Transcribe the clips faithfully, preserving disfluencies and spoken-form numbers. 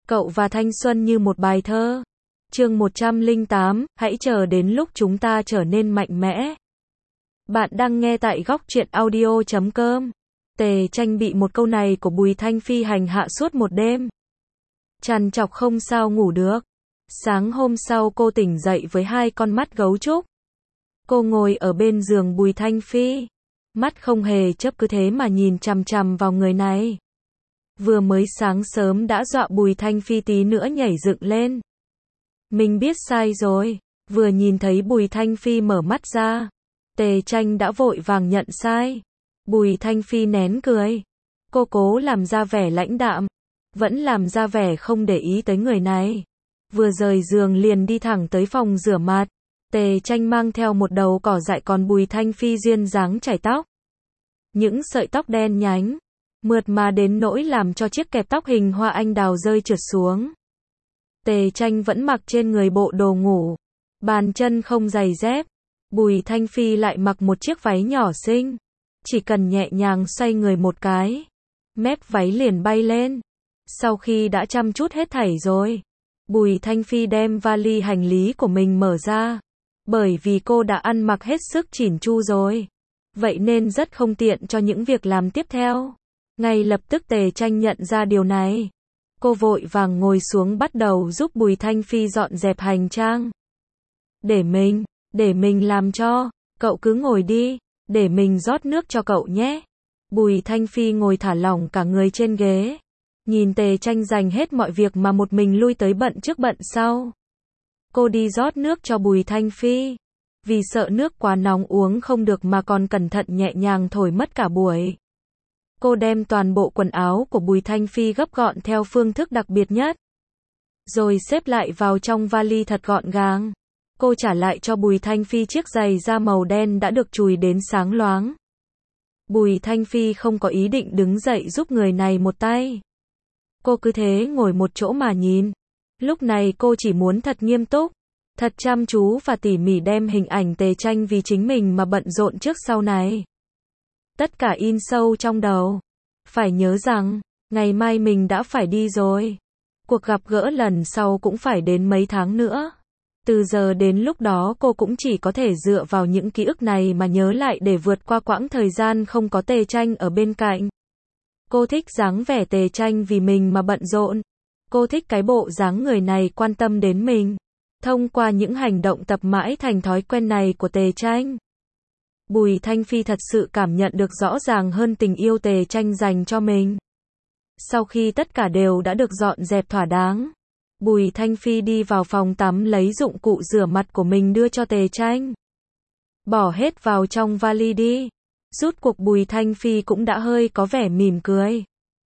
Cậu và thanh xuân như một bài thơ. Chương một trăm lẻ tám, hãy chờ đến lúc chúng ta trở nên mạnh mẽ. Bạn đang nghe tại góc truyện audio chấm com. Tề Tranh bị một câu này của Bùi Thanh Phi hành hạ suốt một đêm. Trằn trọc không sao ngủ được. Sáng hôm sau cô tỉnh dậy với hai con mắt gấu trúc. Cô ngồi ở bên giường Bùi Thanh Phi. Mắt không hề chớp cứ thế mà nhìn chằm chằm vào người này. Vừa mới sáng sớm đã dọa Bùi Thanh Phi tí nữa nhảy dựng lên. Mình biết sai rồi. Vừa nhìn thấy Bùi Thanh Phi mở mắt ra, Tề Tranh đã vội vàng nhận sai. Bùi Thanh Phi nén cười. Cô cố làm ra vẻ lãnh đạm, vẫn làm ra vẻ không để ý tới người này. Vừa rời giường liền đi thẳng tới phòng rửa mặt. Tề Tranh mang theo một đầu cỏ dại, còn Bùi Thanh Phi duyên dáng chải tóc. Những sợi tóc đen nhánh, mượt mà đến nỗi làm cho chiếc kẹp tóc hình hoa anh đào rơi trượt xuống. Tề Tranh vẫn mặc trên người bộ đồ ngủ, bàn chân không giày dép. Bùi Thanh Phi lại mặc một chiếc váy nhỏ xinh, chỉ cần nhẹ nhàng xoay người một cái, mép váy liền bay lên. Sau khi đã chăm chút hết thảy rồi, Bùi Thanh Phi đem vali hành lý của mình mở ra. Bởi vì cô đã ăn mặc hết sức chỉn chu rồi, vậy nên rất không tiện cho những việc làm tiếp theo. Ngay lập tức Tề Tranh nhận ra điều này. Cô vội vàng ngồi xuống bắt đầu giúp Bùi Thanh Phi dọn dẹp hành trang. Để mình, để mình làm cho, cậu cứ ngồi đi, để mình rót nước cho cậu nhé. Bùi Thanh Phi ngồi thả lỏng cả người trên ghế. Nhìn Tề Tranh dành hết mọi việc mà một mình lui tới bận trước bận sau. Cô đi rót nước cho Bùi Thanh Phi. Vì sợ nước quá nóng uống không được mà còn cẩn thận nhẹ nhàng thổi mất cả buổi. Cô đem toàn bộ quần áo của Bùi Thanh Phi gấp gọn theo phương thức đặc biệt nhất, rồi xếp lại vào trong vali thật gọn gàng. Cô trả lại cho Bùi Thanh Phi chiếc giày da màu đen đã được chùi đến sáng loáng. Bùi Thanh Phi không có ý định đứng dậy giúp người này một tay. Cô cứ thế ngồi một chỗ mà nhìn. Lúc này cô chỉ muốn thật nghiêm túc, thật chăm chú và tỉ mỉ đem hình ảnh Tề Tranh vì chính mình mà bận rộn trước sau này. Tất cả in sâu trong đầu. Phải nhớ rằng, ngày mai mình đã phải đi rồi. Cuộc gặp gỡ lần sau cũng phải đến mấy tháng nữa. Từ giờ đến lúc đó cô cũng chỉ có thể dựa vào những ký ức này mà nhớ lại để vượt qua quãng thời gian không có Tề Tranh ở bên cạnh. Cô thích dáng vẻ Tề Tranh vì mình mà bận rộn. Cô thích cái bộ dáng người này quan tâm đến mình. Thông qua những hành động tập mãi thành thói quen này của Tề Tranh, Bùi Thanh Phi thật sự cảm nhận được rõ ràng hơn tình yêu Tề Tranh dành cho mình. Sau khi tất cả đều đã được dọn dẹp thỏa đáng, Bùi Thanh Phi đi vào phòng tắm lấy dụng cụ rửa mặt của mình đưa cho Tề Tranh. Bỏ hết vào trong vali đi. Rút cuộc Bùi Thanh Phi cũng đã hơi có vẻ mỉm cười.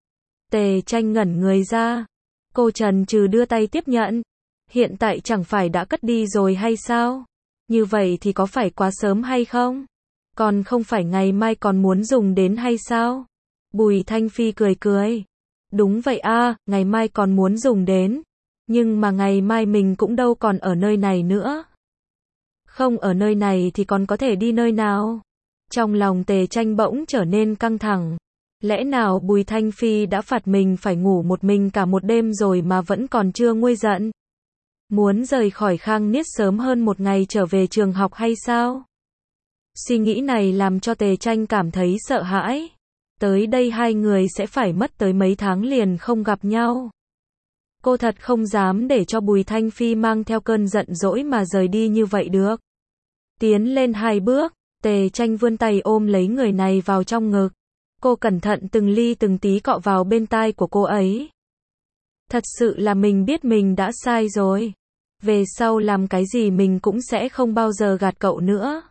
Tề Tranh ngẩn người ra. Cô chần chừ đưa tay tiếp nhận. Hiện tại chẳng phải đã cất đi rồi hay sao? Như vậy thì có phải quá sớm hay không? Còn không phải ngày mai còn muốn dùng đến hay sao? Bùi Thanh Phi cười cười. Đúng vậy a, ngày mai còn muốn dùng đến. Nhưng mà ngày mai mình cũng đâu còn ở nơi này nữa. Không ở nơi này thì còn có thể đi nơi nào? Trong lòng Tề Tranh bỗng trở nên căng thẳng. Lẽ nào Bùi Thanh Phi đã phạt mình phải ngủ một mình cả một đêm rồi mà vẫn còn chưa nguôi giận? Muốn rời khỏi Khang Niết sớm hơn một ngày trở về trường học hay sao? Suy nghĩ này làm cho Tề Tranh cảm thấy sợ hãi. Tới đây hai người sẽ phải mất tới mấy tháng liền không gặp nhau. Cô thật không dám để cho Bùi Thanh Phi mang theo cơn giận dỗi mà rời đi như vậy được. Tiến lên hai bước, Tề Tranh vươn tay ôm lấy người này vào trong ngực. Cô cẩn thận từng ly từng tí cọ vào bên tai của cô ấy. Thật sự là mình biết mình đã sai rồi. Về sau làm cái gì mình cũng sẽ không bao giờ gạt cậu nữa.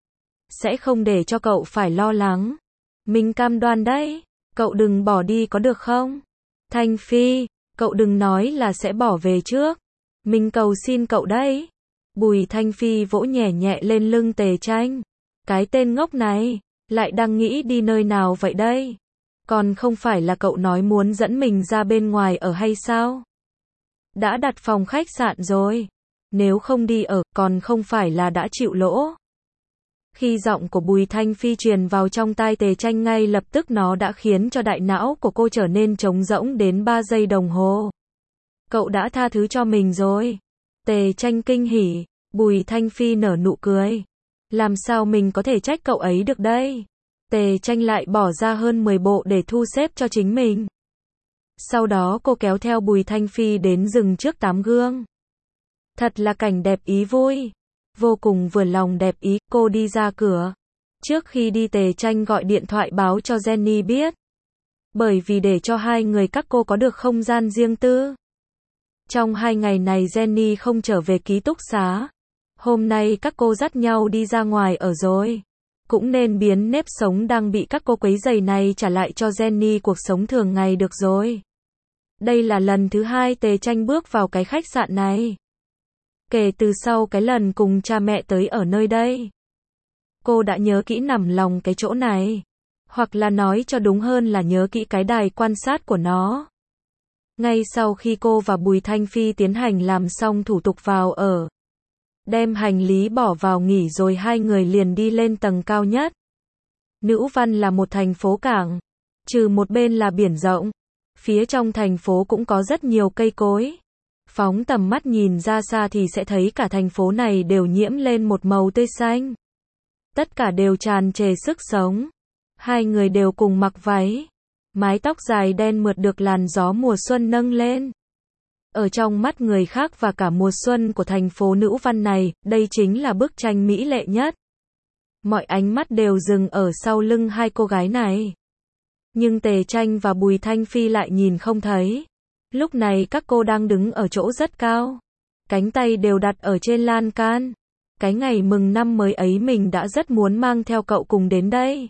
Sẽ không để cho cậu phải lo lắng. Mình cam đoan đấy. Cậu đừng bỏ đi có được không? Thanh Phi, cậu đừng nói là sẽ bỏ về trước. Mình cầu xin cậu đấy. Bùi Thanh Phi vỗ nhẹ nhẹ lên lưng Tề Tranh. Cái tên ngốc này, lại đang nghĩ đi nơi nào vậy đây? Còn không phải là cậu nói muốn dẫn mình ra bên ngoài ở hay sao? Đã đặt phòng khách sạn rồi. Nếu không đi ở, còn không phải là đã chịu lỗ. Khi giọng của Bùi Thanh Phi truyền vào trong tai Tề Tranh, ngay lập tức nó đã khiến cho đại não của cô trở nên trống rỗng đến ba giây đồng hồ. Cậu đã tha thứ cho mình rồi. Tề Tranh kinh hỉ. Bùi Thanh Phi nở nụ cười. Làm sao mình có thể trách cậu ấy được đây? Tề Tranh lại bỏ ra hơn mười bộ để thu xếp cho chính mình. Sau đó cô kéo theo Bùi Thanh Phi đến rừng trước tắm gương. Thật là cảnh đẹp ý vui. Vô cùng vừa lòng đẹp ý, cô đi ra cửa. Trước khi đi Tề Tranh gọi điện thoại báo cho Jenny biết. Bởi vì để cho hai người các cô có được không gian riêng tư. Trong hai ngày này Jenny không trở về ký túc xá. Hôm nay các cô dắt nhau đi ra ngoài ở rồi. Cũng nên biến nếp sống đang bị các cô quấy rầy này trả lại cho Jenny cuộc sống thường ngày được rồi. Đây là lần thứ hai Tề Tranh bước vào cái khách sạn này. Kể từ sau cái lần cùng cha mẹ tới ở nơi đây. Cô đã nhớ kỹ nằm lòng cái chỗ này. Hoặc là nói cho đúng hơn là nhớ kỹ cái đài quan sát của nó. Ngay sau khi cô và Bùi Thanh Phi tiến hành làm xong thủ tục vào ở. Đem hành lý bỏ vào nghỉ rồi hai người liền đi lên tầng cao nhất. Nữ Văn là một thành phố cảng. Trừ một bên là biển rộng. Phía trong thành phố cũng có rất nhiều cây cối. Phóng tầm mắt nhìn ra xa thì sẽ thấy cả thành phố này đều nhiễm lên một màu tươi xanh. Tất cả đều tràn trề sức sống. Hai người đều cùng mặc váy. Mái tóc dài đen mượt được làn gió mùa xuân nâng lên. Ở trong mắt người khác và cả mùa xuân của thành phố Nữ Văn này, đây chính là bức tranh mỹ lệ nhất. Mọi ánh mắt đều dừng ở sau lưng hai cô gái này. Nhưng Tề Tranh và Bùi Thanh Phi lại nhìn không thấy. Lúc này các cô đang đứng ở chỗ rất cao. Cánh tay đều đặt ở trên lan can. Cái ngày mừng năm mới ấy mình đã rất muốn mang theo cậu cùng đến đây.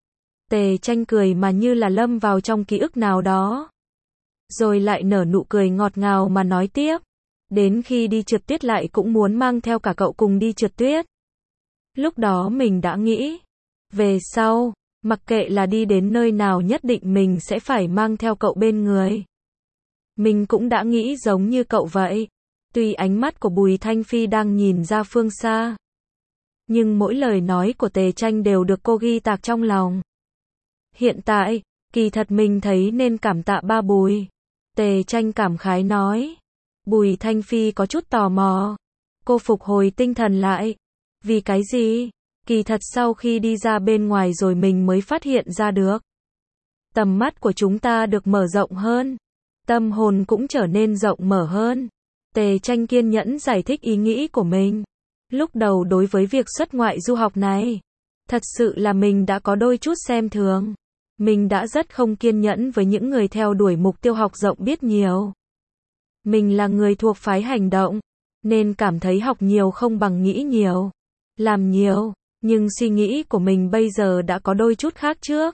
Tề Tranh cười mà như là lâm vào trong ký ức nào đó. Rồi lại nở nụ cười ngọt ngào mà nói tiếp. Đến khi đi trượt tuyết lại cũng muốn mang theo cả cậu cùng đi trượt tuyết. Lúc đó mình đã nghĩ. Về sau, mặc kệ là đi đến nơi nào nhất định mình sẽ phải mang theo cậu bên người. Mình cũng đã nghĩ giống như cậu vậy. Tuy ánh mắt của Bùi Thanh Phi đang nhìn ra phương xa. Nhưng mỗi lời nói của Tề Tranh đều được cô ghi tạc trong lòng. Hiện tại, kỳ thật mình thấy nên cảm tạ ba Bùi. Tề Tranh cảm khái nói. Bùi Thanh Phi có chút tò mò. Cô phục hồi tinh thần lại. Vì cái gì? Kỳ thật sau khi đi ra bên ngoài rồi mình mới phát hiện ra được. Tầm mắt của chúng ta được mở rộng hơn. Tâm hồn cũng trở nên rộng mở hơn. Tề Tranh kiên nhẫn giải thích ý nghĩ của mình. Lúc đầu đối với việc xuất ngoại du học này, thật sự là mình đã có đôi chút xem thường. Mình đã rất không kiên nhẫn với những người theo đuổi mục tiêu học rộng biết nhiều. Mình là người thuộc phái hành động, nên cảm thấy học nhiều không bằng nghĩ nhiều, làm nhiều, nhưng suy nghĩ của mình bây giờ đã có đôi chút khác trước.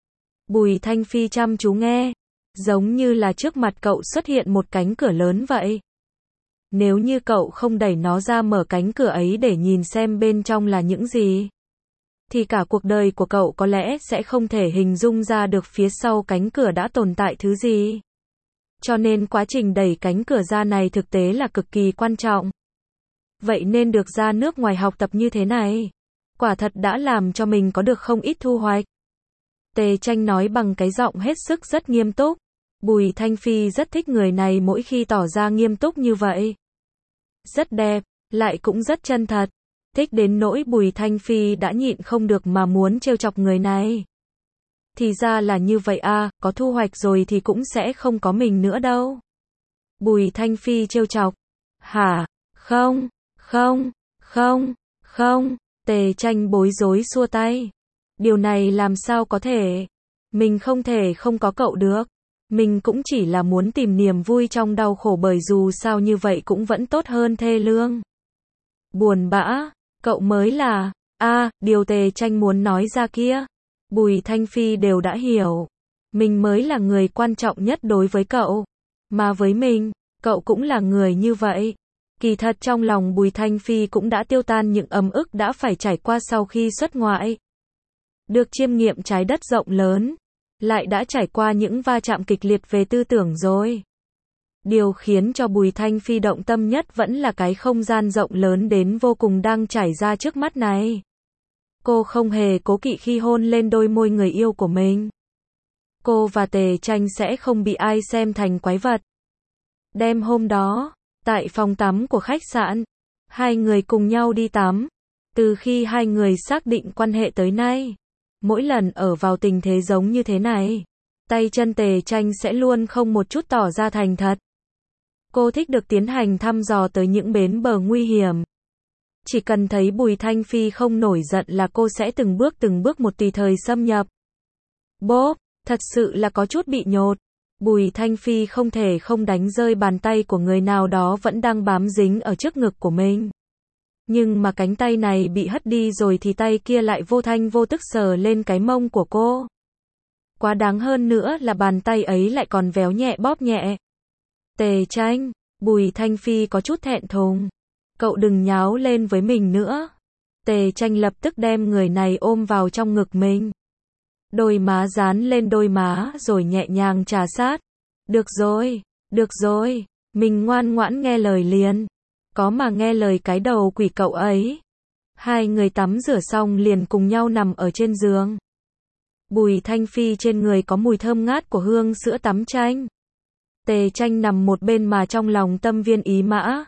Bùi Thanh Phi chăm chú nghe, giống như là trước mặt cậu xuất hiện một cánh cửa lớn vậy. Nếu như cậu không đẩy nó ra mở cánh cửa ấy để nhìn xem bên trong là những gì, thì cả cuộc đời của cậu có lẽ sẽ không thể hình dung ra được phía sau cánh cửa đã tồn tại thứ gì. Cho nên quá trình đẩy cánh cửa ra này thực tế là cực kỳ quan trọng. Vậy nên được ra nước ngoài học tập như thế này, quả thật đã làm cho mình có được không ít thu hoạch. Tề Tranh nói bằng cái giọng hết sức rất nghiêm túc. Bùi Thanh Phi rất thích người này mỗi khi tỏ ra nghiêm túc như vậy. Rất đẹp, lại cũng rất chân thật. Thích đến nỗi Bùi Thanh Phi đã nhịn không được mà muốn trêu chọc người này. Thì ra là như vậy à, có thu hoạch rồi thì cũng sẽ không có mình nữa đâu. Bùi Thanh Phi trêu chọc. Hả? Không, không, không, không. Tề Tranh bối rối xua tay. Điều này làm sao có thể? Mình không thể không có cậu được. Mình cũng chỉ là muốn tìm niềm vui trong đau khổ bởi dù sao như vậy cũng vẫn tốt hơn thê lương. Buồn bã, cậu mới là, a à, điều Tề Tranh muốn nói ra kia. Bùi Thanh Phi đều đã hiểu. Mình mới là người quan trọng nhất đối với cậu. Mà với mình, cậu cũng là người như vậy. Kỳ thật trong lòng Bùi Thanh Phi cũng đã tiêu tan những ấm ức đã phải trải qua sau khi xuất ngoại. Được chiêm nghiệm trái đất rộng lớn. Lại đã trải qua những va chạm kịch liệt về tư tưởng rồi. Điều khiến cho Bùi Thanh Phi động tâm nhất vẫn là cái không gian rộng lớn đến vô cùng đang trải ra trước mắt này. Cô không hề cố kỵ khi hôn lên đôi môi người yêu của mình. Cô và Tề Tranh sẽ không bị ai xem thành quái vật. Đêm hôm đó, tại phòng tắm của khách sạn, hai người cùng nhau đi tắm. Từ khi hai người xác định quan hệ tới nay, mỗi lần ở vào tình thế giống như thế này, tay chân Tề Tranh sẽ luôn không một chút tỏ ra thành thật. Cô thích được tiến hành thăm dò tới những bến bờ nguy hiểm. Chỉ cần thấy Bùi Thanh Phi không nổi giận là cô sẽ từng bước từng bước một tùy thời xâm nhập. Bốp, thật sự là có chút bị nhột. Bùi Thanh Phi không thể không đánh rơi bàn tay của người nào đó vẫn đang bám dính ở trước ngực của mình. Nhưng mà cánh tay này bị hất đi rồi thì tay kia lại vô thanh vô tức sờ lên cái mông của cô. Quá đáng hơn nữa là bàn tay ấy lại còn véo nhẹ bóp nhẹ. Tề Tranh, Bùi Thanh Phi có chút thẹn thùng. Cậu đừng nháo lên với mình nữa. Tề Tranh lập tức đem người này ôm vào trong ngực mình. Đôi má dán lên đôi má rồi nhẹ nhàng trà sát. Được rồi, được rồi, mình ngoan ngoãn nghe lời liền. Có mà nghe lời cái đầu quỷ cậu ấy. Hai người tắm rửa xong liền cùng nhau nằm ở trên giường. Bùi Thanh Phi trên người có mùi thơm ngát của hương sữa tắm chanh. Tề Tranh nằm một bên mà trong lòng tâm viên ý mã.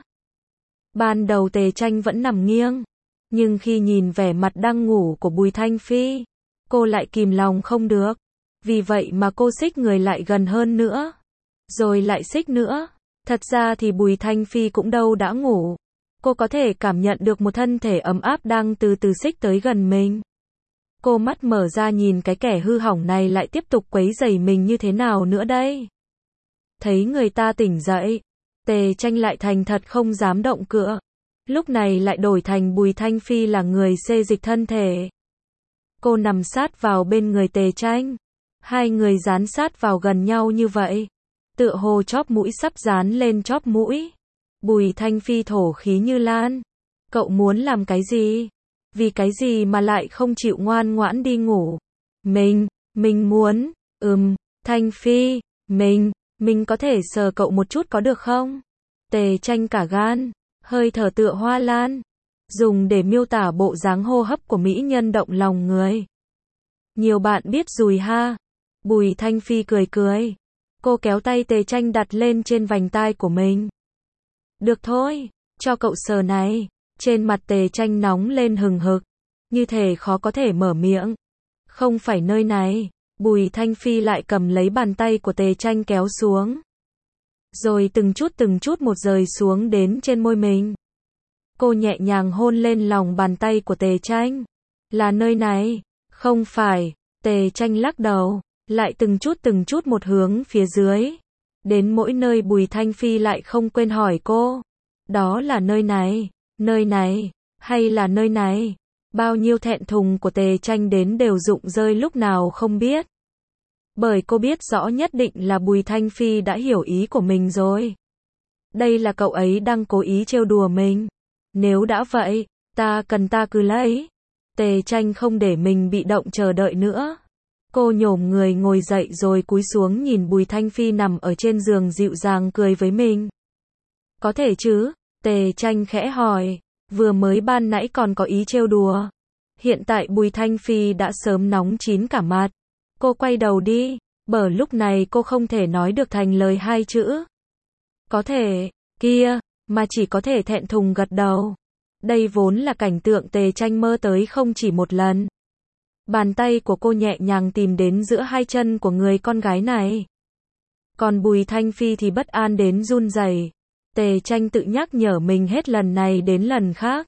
Ban đầu Tề Tranh vẫn nằm nghiêng, nhưng khi nhìn vẻ mặt đang ngủ của Bùi Thanh Phi, cô lại kìm lòng không được. Vì vậy mà cô xích người lại gần hơn nữa, rồi lại xích nữa. Thật ra thì Bùi Thanh Phi cũng đâu đã ngủ. Cô có thể cảm nhận được một thân thể ấm áp đang từ từ xích tới gần mình. Cô mắt mở ra nhìn cái kẻ hư hỏng này lại tiếp tục quấy rầy mình như thế nào nữa đây. Thấy người ta tỉnh dậy, Tề Tranh lại thành thật không dám động cựa. Lúc này lại đổi thành Bùi Thanh Phi là người xê dịch thân thể. Cô nằm sát vào bên người Tề Tranh. Hai người dán sát vào gần nhau như vậy. Tựa hồ chóp mũi sắp dán lên chóp mũi. Bùi Thanh Phi thổ khí như lan. Cậu muốn làm cái gì? Vì cái gì mà lại không chịu ngoan ngoãn đi ngủ? Mình, mình muốn, ừm, Thanh Phi, mình, mình có thể sờ cậu một chút có được không? Tề Tranh cả gan, hơi thở tựa hoa lan, dùng để miêu tả bộ dáng hô hấp của mỹ nhân động lòng người. Nhiều bạn biết rồi ha. Bùi Thanh Phi cười cười. Cô kéo tay Tề Tranh đặt lên trên vành tai của mình. Được thôi, cho cậu sờ này. Trên mặt Tề Tranh nóng lên hừng hực, như thể khó có thể mở miệng. Không phải nơi này. Bùi Thanh Phi lại cầm lấy bàn tay của Tề Tranh kéo xuống. Rồi từng chút từng chút một rời xuống đến trên môi mình. Cô nhẹ nhàng hôn lên lòng bàn tay của Tề Tranh. Là nơi này. Không phải. Tề Tranh lắc đầu. Lại từng chút từng chút một hướng phía dưới. Đến mỗi nơi Bùi Thanh Phi lại không quên hỏi cô. Đó là nơi này. Nơi này. Hay là nơi này. Bao nhiêu thẹn thùng của Tề Tranh đến đều rụng rơi lúc nào không biết. Bởi cô biết rõ nhất định là Bùi Thanh Phi đã hiểu ý của mình rồi. Đây là cậu ấy đang cố ý trêu đùa mình. Nếu đã vậy, ta cần ta cứ lấy. Tề Tranh không để mình bị động chờ đợi nữa. Cô nhổm người ngồi dậy rồi cúi xuống nhìn Bùi Thanh Phi nằm ở trên giường dịu dàng cười với mình. Có thể chứ? Tề Tranh khẽ hỏi. Vừa mới ban nãy còn có ý trêu đùa. Hiện tại Bùi Thanh Phi đã sớm nóng chín cả mặt. Cô quay đầu đi. Bởi lúc này cô không thể nói được thành lời hai chữ. Có thể, kia, mà chỉ có thể thẹn thùng gật đầu. Đây vốn là cảnh tượng Tề Tranh mơ tới không chỉ một lần. Bàn tay của cô nhẹ nhàng tìm đến giữa hai chân của người con gái này. Còn Bùi Thanh Phi thì bất an đến run rẩy. Tề Tranh tự nhắc nhở mình hết lần này đến lần khác.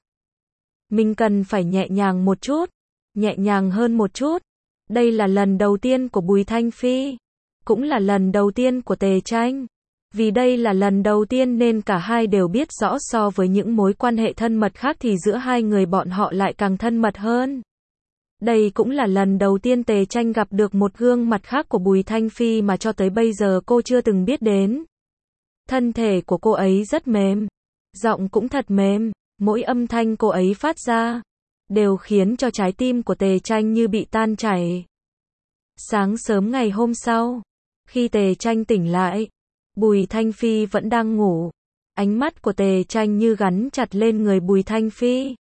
Mình cần phải nhẹ nhàng một chút, nhẹ nhàng hơn một chút. Đây là lần đầu tiên của Bùi Thanh Phi, cũng là lần đầu tiên của Tề Tranh. Vì đây là lần đầu tiên nên cả hai đều biết rõ so với những mối quan hệ thân mật khác thì giữa hai người bọn họ lại càng thân mật hơn. Đây cũng là lần đầu tiên Tề Tranh gặp được một gương mặt khác của Bùi Thanh Phi mà cho tới bây giờ cô chưa từng biết đến. Thân thể của cô ấy rất mềm, giọng cũng thật mềm, mỗi âm thanh cô ấy phát ra đều khiến cho trái tim của Tề Tranh như bị tan chảy. Sáng sớm ngày hôm sau, khi Tề Tranh tỉnh lại, Bùi Thanh Phi vẫn đang ngủ. Ánh mắt của Tề Tranh như gắn chặt lên người Bùi Thanh Phi.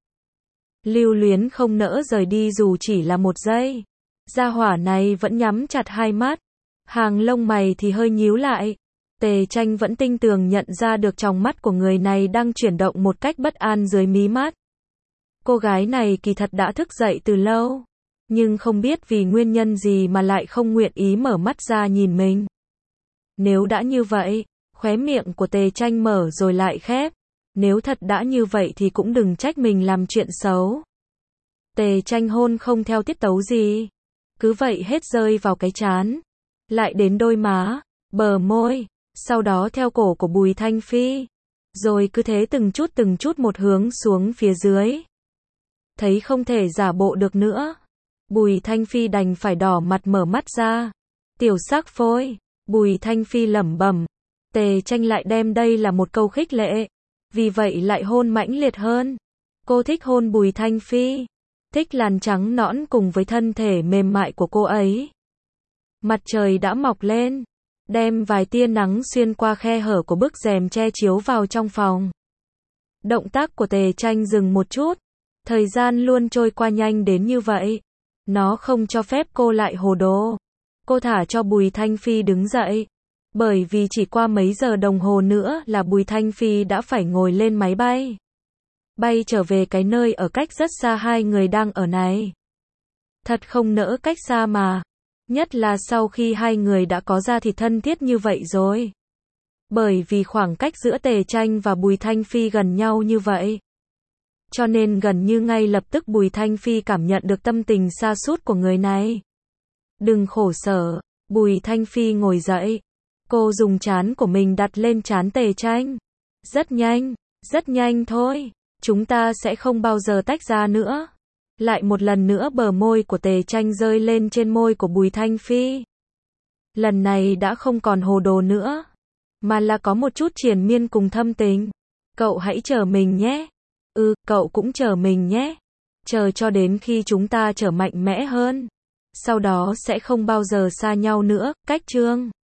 Lưu luyến không nỡ rời đi dù chỉ là một giây. Gia hỏa này vẫn nhắm chặt hai mắt, hàng lông mày thì hơi nhíu lại. Tề Tranh vẫn tinh tường nhận ra được tròng mắt của người này đang chuyển động một cách bất an dưới mí mắt. Cô gái này kỳ thật đã thức dậy từ lâu, nhưng không biết vì nguyên nhân gì mà lại không nguyện ý mở mắt ra nhìn mình. Nếu đã như vậy, khóe miệng của Tề Tranh mở rồi lại khép. Nếu thật đã như vậy thì cũng đừng trách mình làm chuyện xấu. Tề Tranh hôn không theo tiết tấu gì, cứ vậy hết rơi vào cái trán, lại đến đôi má, bờ môi, sau đó theo cổ của Bùi Thanh Phi, rồi cứ thế từng chút từng chút một hướng xuống phía dưới. Thấy không thể giả bộ được nữa, Bùi Thanh Phi đành phải đỏ mặt mở mắt ra. Tiểu sắc phôi, Bùi Thanh Phi lẩm bẩm. Tề Tranh lại đem đây là một câu khích lệ, vì vậy lại hôn mãnh liệt hơn. Cô thích hôn Bùi Thanh Phi, thích làn trắng nõn cùng với thân thể mềm mại của cô ấy. Mặt trời đã mọc lên, đem vài tia nắng xuyên qua khe hở của bức rèm che chiếu vào trong phòng. Động tác của Tề Tranh dừng một chút, thời gian luôn trôi qua nhanh đến như vậy. Nó không cho phép cô lại hồ đồ. Cô thả cho Bùi Thanh Phi đứng dậy, bởi vì chỉ qua mấy giờ đồng hồ nữa là Bùi Thanh Phi đã phải ngồi lên máy bay, bay trở về cái nơi ở cách rất xa hai người đang ở này. Thật không nỡ cách xa mà, nhất là sau khi hai người đã có da thịt thân thiết như vậy rồi. Bởi vì khoảng cách giữa Tề Tranh và Bùi Thanh Phi gần nhau như vậy, cho nên gần như ngay lập tức Bùi Thanh Phi cảm nhận được tâm tình sa sút của người này. Đừng khổ sở, Bùi Thanh Phi ngồi dậy. Cô dùng trán của mình đặt lên trán Tề Tranh. Rất nhanh, rất nhanh thôi, chúng ta sẽ không bao giờ tách ra nữa. Lại một lần nữa bờ môi của Tề Tranh rơi lên trên môi của Bùi Thanh Phi. Lần này đã không còn hồ đồ nữa, mà là có một chút triền miên cùng thâm tình. Cậu hãy chờ mình nhé. Ừ, cậu cũng chờ mình nhé. Chờ cho đến khi chúng ta trở mạnh mẽ hơn. Sau đó sẽ không bao giờ xa nhau nữa. Cách chương